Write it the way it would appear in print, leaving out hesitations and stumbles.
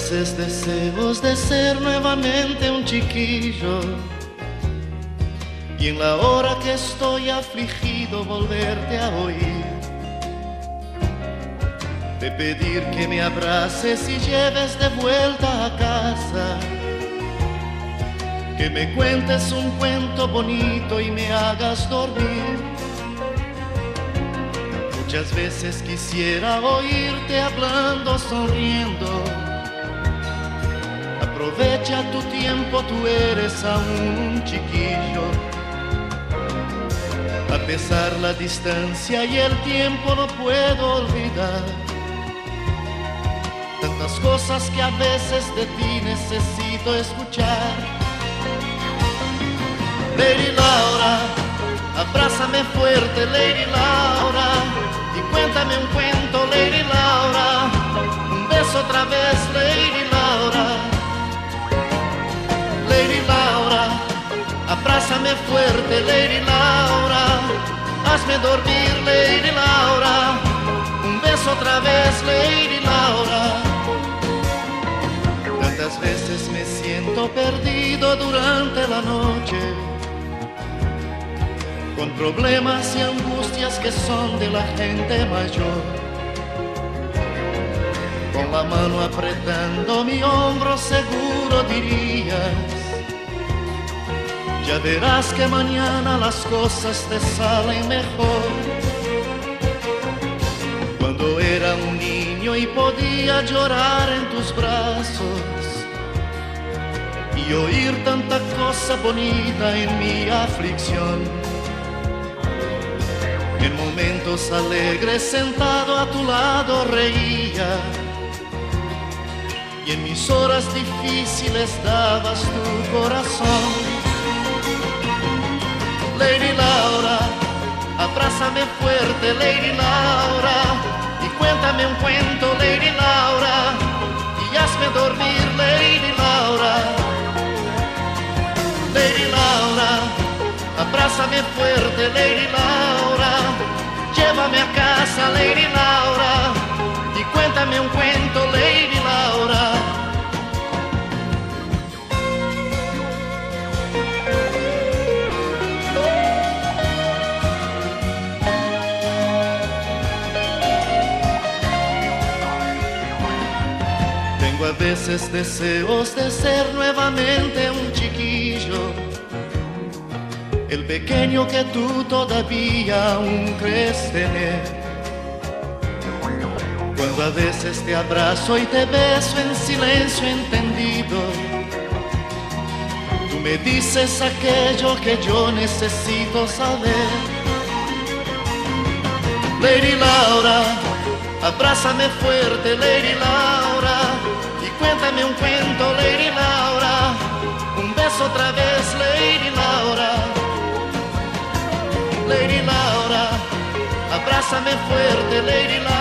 veces deseos de ser nuevamente un chiquillo, y en la hora que estoy afligido volverte a oír, de pedir que me abraces y lleves de vuelta a casa, que me cuentes un cuento bonito y me hagas dormir. Muchas veces quisiera oírte hablando, sonriendo. Aprovecha tu tiempo, tú eres aún un chiquillo. A pesar la distancia y el tiempo no puedo olvidar tantas cosas que a veces de ti necesito escuchar. Lady Laura, abrázame fuerte, Lady Laura, y cuéntame un cuento, Lady Laura, un beso otra vez, Lady Laura. Lady Laura, abrázame fuerte, Lady Laura, hazme dormir, Lady Laura, un beso otra vez, Lady Laura. Tantas veces me siento perdido durante la noche, con problemas y angustias que son de la gente mayor, con la mano apretando mi hombro seguro dirías: ya verás que mañana las cosas te salen mejor. Cuando era un niño y podía llorar en tus brazos y oír tanta cosa bonita en mi aflicción, en momentos alegres sentado a tu lado reía, y en mis horas difíciles dabas tu corazón. Lady Laura, abrázame fuerte, Lady Laura, y cuéntame un cuento, Lady Laura, y hazme dormir, Lady Laura. Lady Laura, abrázame fuerte, Lady Laura, llévame a casa, Lady Laura, y cuéntame un cuento, Lady Laura. Tengo a veces deseos de ser nuevamente un chiquillo, el pequeño que tú todavía aún crees tener. Cuando a veces te abrazo y te beso en silencio entendido, tú me dices aquello que yo necesito saber. Lady Laura, abrázame fuerte, Lady Laura, y cuéntame un cuento, Lady Laura, un beso otra vez, Lady Laura. Lady Laura, abrázame fuerte, Lady Laura,